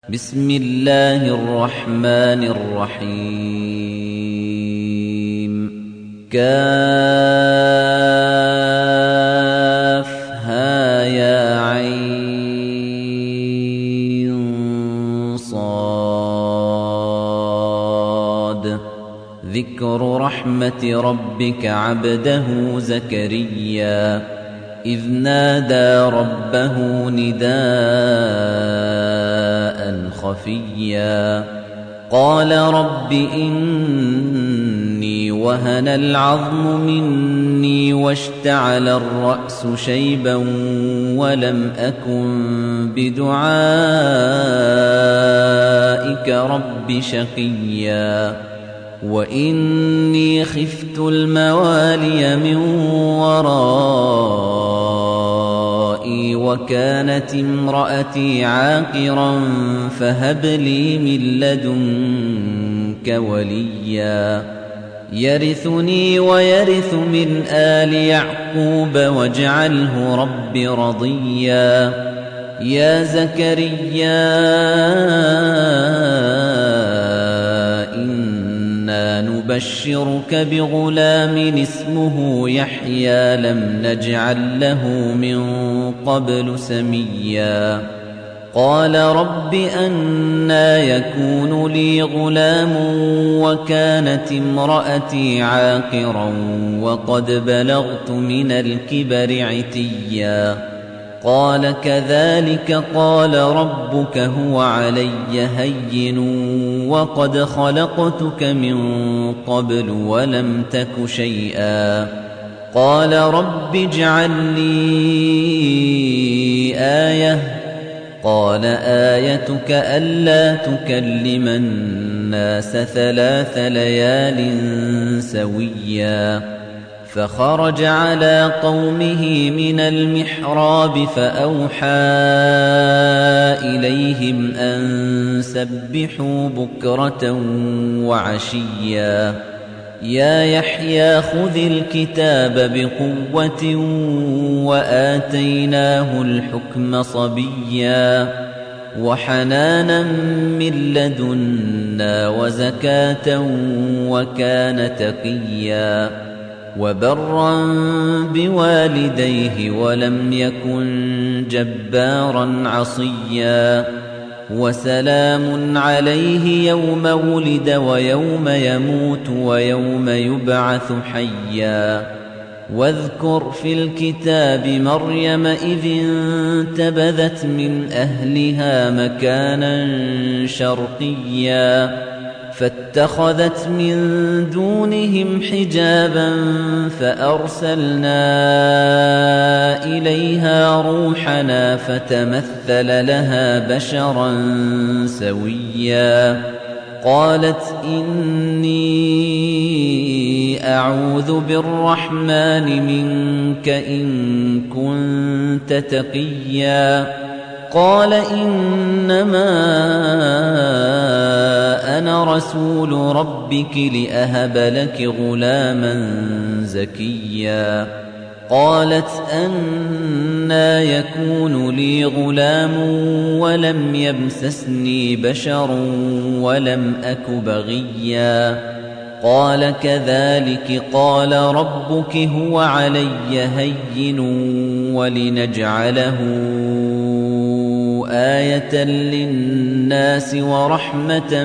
بسم الله الرحمن الرحيم كافها يا عين صاد ذكر رحمة ربك عبده زكريا إذ نادى ربه نداء خفيا قال رب إني وهن العظم مني واشتعل الرأس شيبا ولم أكن بدعائك رب شقيا وإني خفت الموالي من ورائي وكانت امرأتي عاقرا فهب لي من لدنك وليا يرثني ويرث من آل يعقوب واجعله رب رضيا يا زكريا نبشرك بغلام اسمه يحيى لم نجعل له من قبل سميا قال رب أنى يكون لي غلام وكانت امرأتي عاقرا وقد بلغت من الكبر عتيا قال كذلك قال ربك هو علي هين وقد خلقتك من قبل ولم تك شيئا قال رب اجعل لي آية قال آيتك ألا تكلم الناس 3 ليال سويا فخرج على قومه من المحراب فأوحى إليهم أن سبحوا بكرة وعشيا يا يحيى خذ الكتاب بقوة وآتيناه الحكم صبيا وحنانا من لدنا وزكاة وكان تقيا وبرا بوالديه ولم يكن جبارا عصيا وسلام عليه يوم ولد ويوم يموت ويوم يبعث حيا واذكر في الكتاب مريم إذ انتبذت من أهلها مكانا شرقيا فاتخذت من دونهم حجابا فأرسلنا إليها روحنا فتمثل لها بشرا سويا قالت إني أعوذ بالرحمن منك إن كنت تقيا قال إنما أنا رسول ربك لأهب لك غلاما زكيا قالت أنى يكون لي غلام ولم يمسسني بشر ولم أك بغيا قال كذلك قال ربك هو علي هين ولنجعله آية للناس ورحمة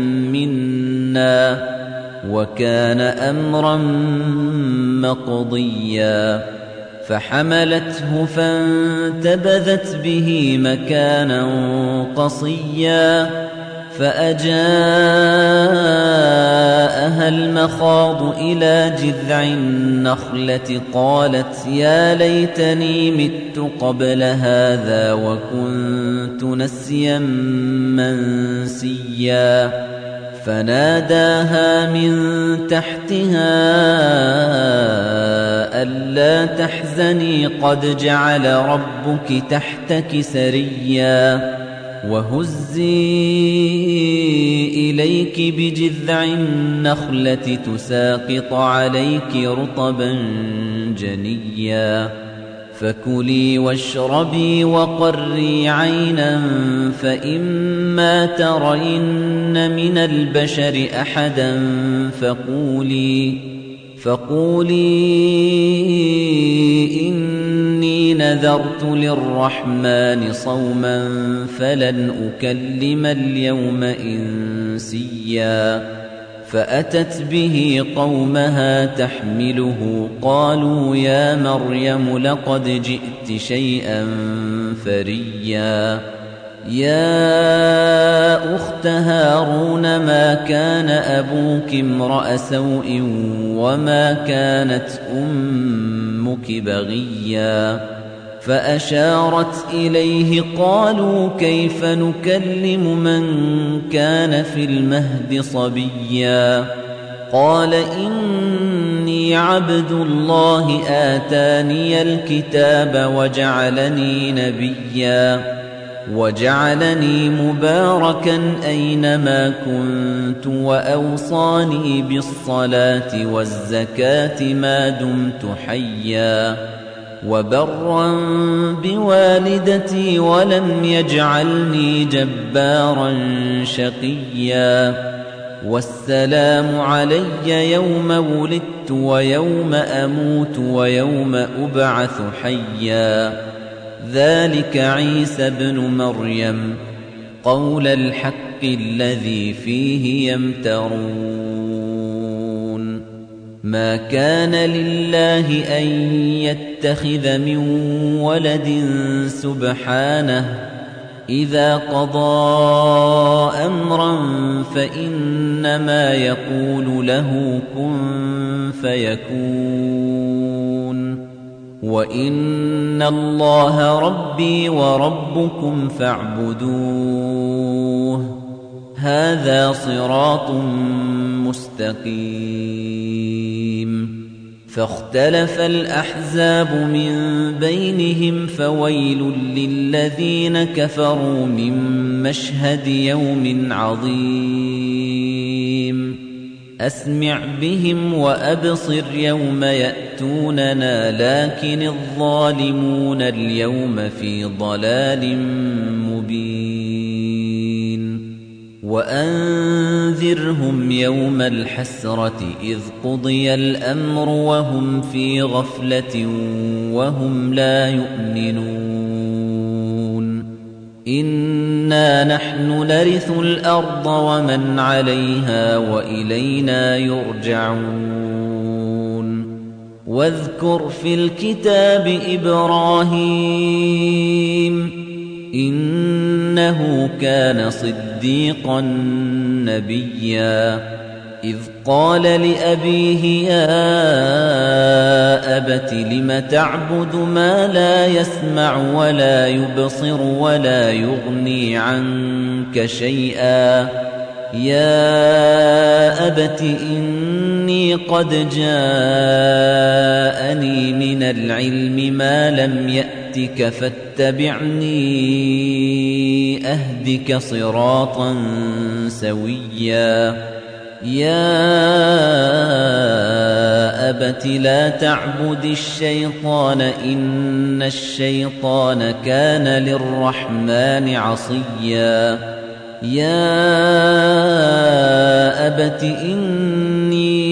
منا وكان أمرا مقضيا فحملته فانتبذت به مكانا قصيا فأجاءها المخاض إلى جذع النخلة قالت يا ليتني مت قبل هذا وكنت نسيا منسيا فناداها من تحتها ألا تحزني قد جعل ربك تحتك سريا وهزي إليك بجذع النخلة تساقط عليك رطبا جنيا فكلي واشربي وقري عينا فإما ترين من البشر أحدا فقولي إني نذرت للرحمن صوما فلن أكلم اليوم إنسيا فأتت به قومها تحمله قالوا يا مريم لقد جئت شيئا فريا يا أخت هارون ما كان أبوك امرأ سوء وما كانت أمك بغيا فأشارت إليه قالوا كيف نكلم من كان في المهد صبيا قال إني عبد الله آتاني الكتاب وجعلني نبيا وجعلني مباركا أينما كنت وأوصاني بالصلاة والزكاة ما دمت حيا وبرا بوالدتي ولم يجعلني جبارا شقيا والسلام علي يوم ولدت ويوم أموت ويوم أبعث حيا ذلك عيسى ابن مريم قول الحق الذي فيه يمترون ما كان لله أن يتخذ من ولد سبحانه إذا قضى أمرا فإنما يقول له كن فيكون وإن الله ربي وربكم فاعبدوه هذا صراط مستقيم فاختلف الأحزاب من بينهم فويل للذين كفروا من مشهد يوم عظيم أسمع بهم وأبصر يوم يأتوننا لكن الظالمون اليوم في ضلال مبين وأنذرهم يوم الحسرة إذ قضي الأمر وهم في غفلة وهم لا يؤمنون إنا نحن نرث الأرض ومن عليها وإلينا يرجعون واذكر في الكتاب إبراهيم إنه كان صديقا نبيا إذ قال لأبيه يا أبت لم تعبد ما لا يسمع ولا يبصر ولا يغني عنك شيئا يا أبت إني قد جاءني من العلم ما لم يأتك فاتبعني أهدك صراطا سويا يا أبت لا تعبد الشيطان إن الشيطان كان للرحمن عصيا يا أبت إني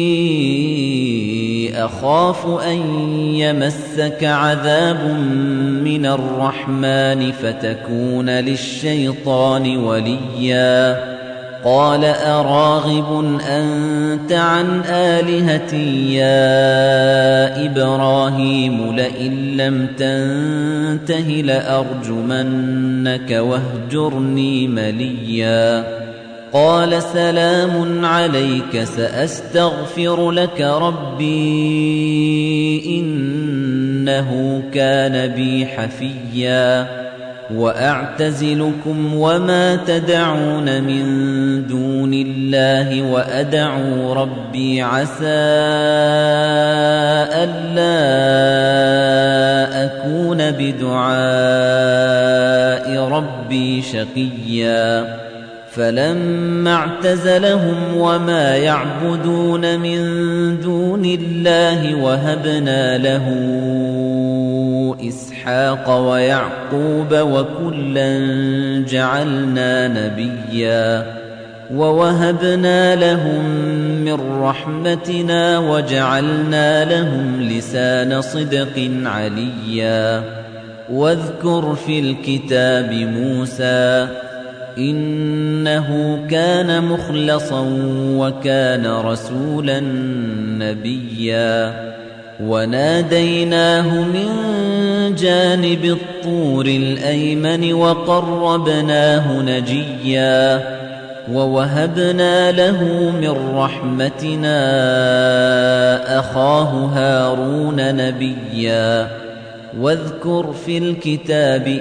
أخاف أن يمسك عذاب من الرحمن فتكون للشيطان وليا قال أراغب أنت عن آلهتي يا إبراهيم لئن لم تنته لأرجمنك واهجرني مليا قال سلام عليك سأستغفر لك ربي إنه كان بي حفيا وأعتزلكم وما تدعون من دون الله وأدعو ربي عسى ألا أكون بدعاء ربي شقيا فلما اعتزلهم وما يعبدون من دون الله وهبنا له إسحاق ويعقوب وكلا جعلنا نبيا ووهبنا لهم من رحمتنا وجعلنا لهم لسان صدق عليا واذكر في الكتاب موسى إنه كان مخلصا وكان رسولا نبيا وناديناه من جانب الطور الأيمن وقربناه نجيا ووهبنا له من رحمتنا أخاه هارون نبيا واذكر في الكتاب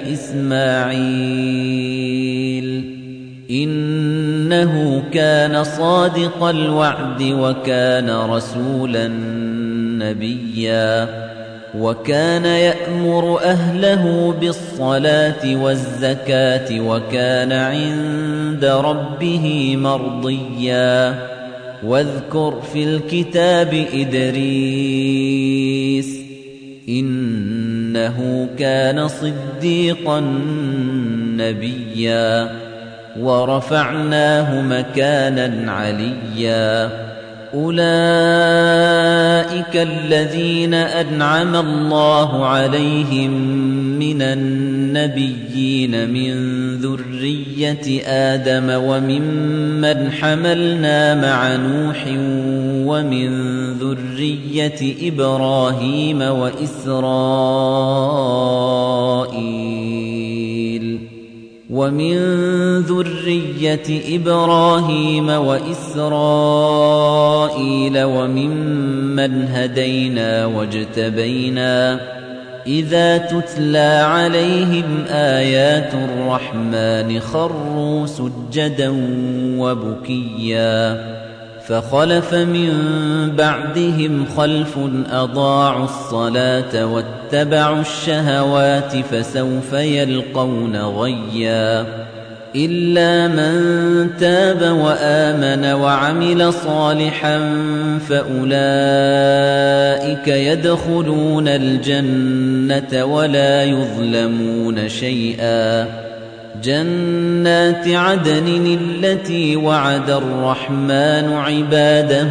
إسماعيل إنه كان صادق الوعد وكان رسولا نبيا وكان يأمر أهله بالصلاة والزكاة وكان عند ربه مرضيا واذكر في الكتاب إدريس إنه كان صديقا نبيا ورفعناه مكانا عليا أولئك الذين أنعم الله عليهم من النبيين من ذرية آدم وممن حملنا مع نوح ومن ذرية إبراهيم وإسرائيل وممن هدينا واجتبينا إذا تتلى عليهم آيات الرحمن خروا سجدا وبكيا فخلف من بعدهم خلف أضاعوا الصلاة واتبعوا الشهوات فسوف يلقون غيا إلا من تاب وآمن وعمل صالحا فأولئك يدخلون الجنة ولا يظلمون شيئا جنات عدن التي وعد الرحمن عباده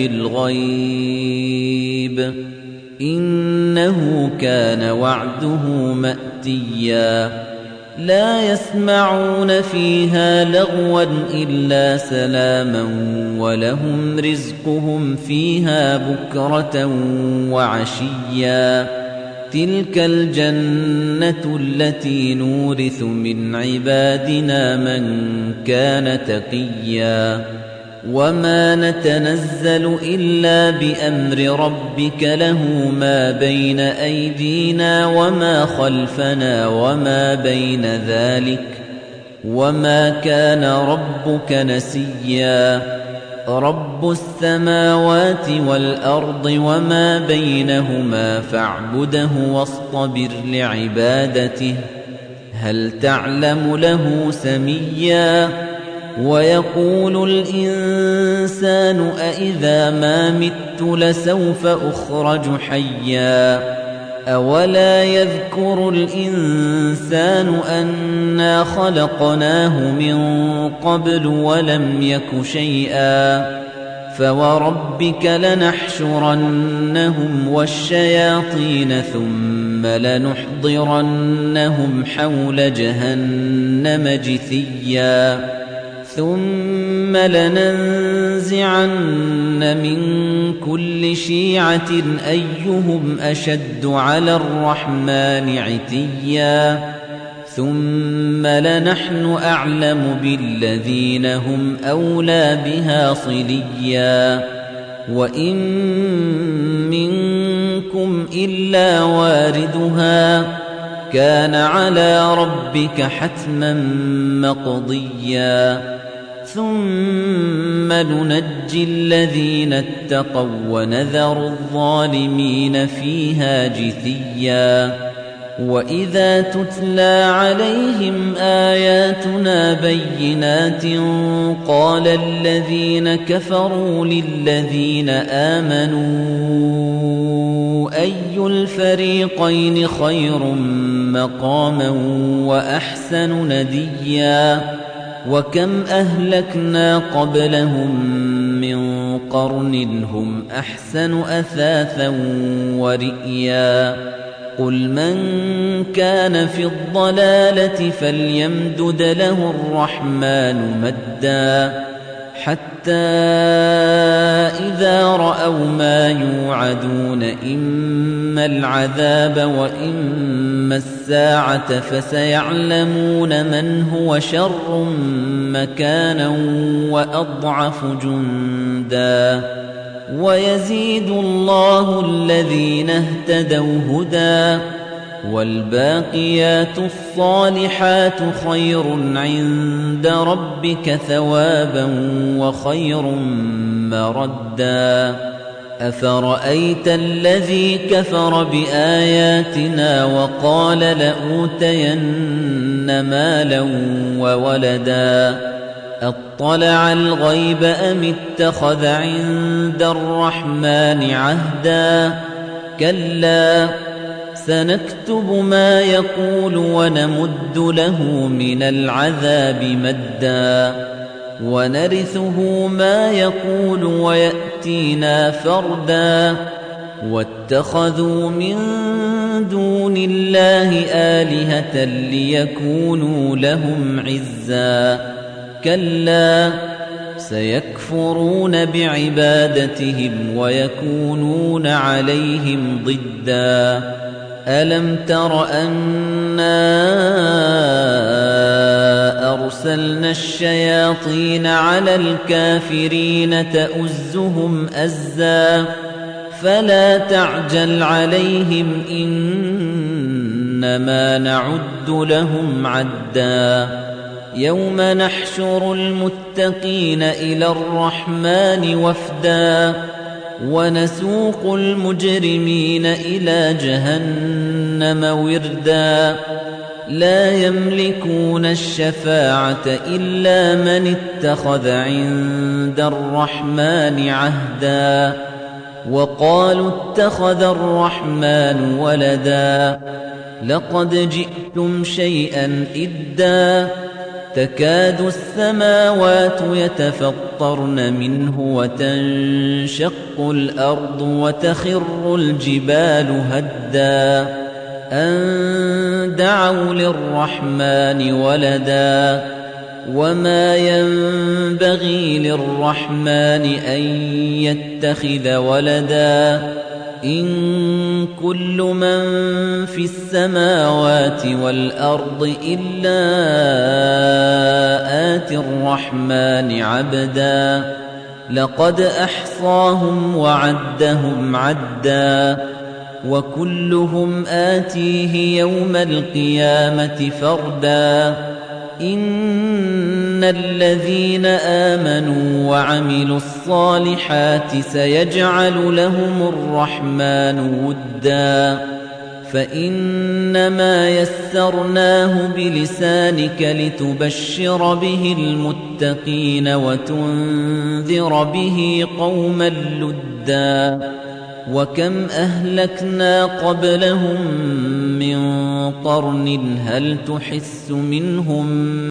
بالغيب إنه كان وعده مأتيا لا يسمعون فيها لغوا إلا سلاما ولهم رزقهم فيها بكرة وعشيا تلك الجنة التي نورث من عبادنا من كان تقيا وما نتنزل إلا بأمر ربك له ما بين أيدينا وما خلفنا وما بين ذلك وما كان ربك نسيا رب السماوات والأرض وما بينهما فاعبده واصطبر لعبادته هل تعلم له سميا ويقول الإنسان أإذا ما مت لسوف أخرج حيا أولا يذكر الإنسان أنا خلقناه من قبل ولم يك شيئا فوربك لنحشرنهم والشياطين ثم لنحضرنهم حول جهنم جثيا ثم لننزعن من كل شيعة أيهم أشد على الرحمن عتيا ثم لنحن أعلم بالذين هم أولى بها صليا وإن منكم إلا واردها كان على ربك حتما مقضيا ثم ننجي الذين اتقوا ونذر الظالمين فيها جثيا وَإِذَا تُتْلَى عَلَيْهِمْ آيَاتُنَا بَيِّنَاتٍ قَالَ الَّذِينَ كَفَرُوا لِلَّذِينَ آمَنُوا أَيُّ الْفَرِيقَيْنِ خَيْرٌ مَّقَامًا وَأَحْسَنُ نَدِيًّا وَكَمْ أَهْلَكْنَا قَبْلَهُم مِّن قَرْنٍ هُمْ أَحْسَنُ أَثَاثًا وَرِئْيًا قُلْ مَن كَانَ فِي الضَّلَالَةِ فَلْيَمْدُدْ لَهُ الرَّحْمَٰنُ مَدًّا حَتَّىٰ إِذَا رَأَوْا مَا يُوعَدُونَ إِمَّا الْعَذَابَ وَإِمَّا السَّاعَةَ فَسَيَعْلَمُونَ مَنْ هُوَ شَرٌّ مَّكَانًا وَأَضْعَفُ جُندًا وَيَزِيدُ اللَّهُ الَّذِينَ اهْتَدَوْا هُدًى وَالْبَاقِيَاتُ الصَّالِحَاتُ خَيْرٌ عِندَ رَبِّكَ ثَوَابًا وَخَيْرٌ مَّرَدًّا أَفَرَأَيْتَ الَّذِي كَفَرَ بِآيَاتِنَا وَقَالَ لَأُوتَيَنَّ مَالًا وَوَلَدًا أَطَّلَعَ الْغَيْبَ أَمِ اتَّخَذَ عِندَ الرَّحْمَٰنِ عَهْدًا كَلَّا سَنَكْتُبُ مَا يَقُولُ وَنَمُدُّ لَهُ مِنَ الْعَذَابِ مَدًّا وَنَرِثُهُ مَا يَقُولُ وَيَأْتِينَا فَرْدًا وَاتَّخَذُوا مِن دُونِ اللَّهِ آلِهَةً لِّيَكُونُوا لَهُمْ عِزًّا كَلَّا سَيَكْفُرُونَ بِعِبَادَتِهِمْ وَيَكُونُونَ عَلَيْهِمْ ضِدًّا أَلَمْ تَرَ أَنَّا أَرْسَلْنَا الشَّيَاطِينَ عَلَى الْكَافِرِينَ تَؤُزُّهُمْ أَزًّا فَلَا تَعْجَلْ عَلَيْهِمْ إِنَّمَا نَعُدُّ لَهُمْ عَدًّا يَوْمَ نَحْشُرُ الْمُتَّقِينَ إِلَى الرَّحْمَٰنِ وَفْدًا وَنَسُوقُ الْمُجْرِمِينَ إِلَىٰ جَهَنَّمَ وِرْدًا لَّا يَمْلِكُونَ الشَّفَاعَةَ إِلَّا مَنِ اتَّخَذَ عِندَ الرَّحْمَٰنِ عَهْدًا وَقَالُوا اتَّخَذَ الرَّحْمَٰنُ وَلَدًا لَّقَدْ جِئْتُمْ شَيْئًا إِدًّا تَكَادُ السَّمَاوَاتُ يَتَفَطَّرْنَ مِنْهُ وَتَنشَقُّ الْأَرْضُ وَتَخِرُّ الْجِبَالُ هَدًّا أَن دَعَوْا لِلرَّحْمَٰنِ وَلَدًا وَمَا يَنبَغِي لِلرَّحْمَٰنِ أَن يَتَّخِذَ وَلَدًا إِن كُلُّ مَن فِي السَّمَاوَاتِ وَالْأَرْضِ إِلَّا آتِي الرَّحْمَٰنِ عَبْدًا لَّقَدْ أَحْصَاهُمْ وَعَدَّهُمْ عَدًّا وَكُلُّهُمْ آتِيهِ يَوْمَ الْقِيَامَةِ فَرْدًا إِنَّ الَّذِينَ آمَنُوا وَعَمِلُوا الصَّالِحَاتِ سَيَجْعَلُ لَهُمُ الرَّحْمَٰنُ وُدًّا فَإِنَّمَا يَسَّرْنَاهُ بِلِسَانِكَ لِتُبَشِّرَ بِهِ الْمُتَّقِينَ وَتُنذِرَ بِهِ قَوْمًا لُّدًّا وَكَمْ أَهْلَكْنَا قَبْلَهُم مِّن قَرْنٍ هَلْ تُحِسُّ مِنْهُم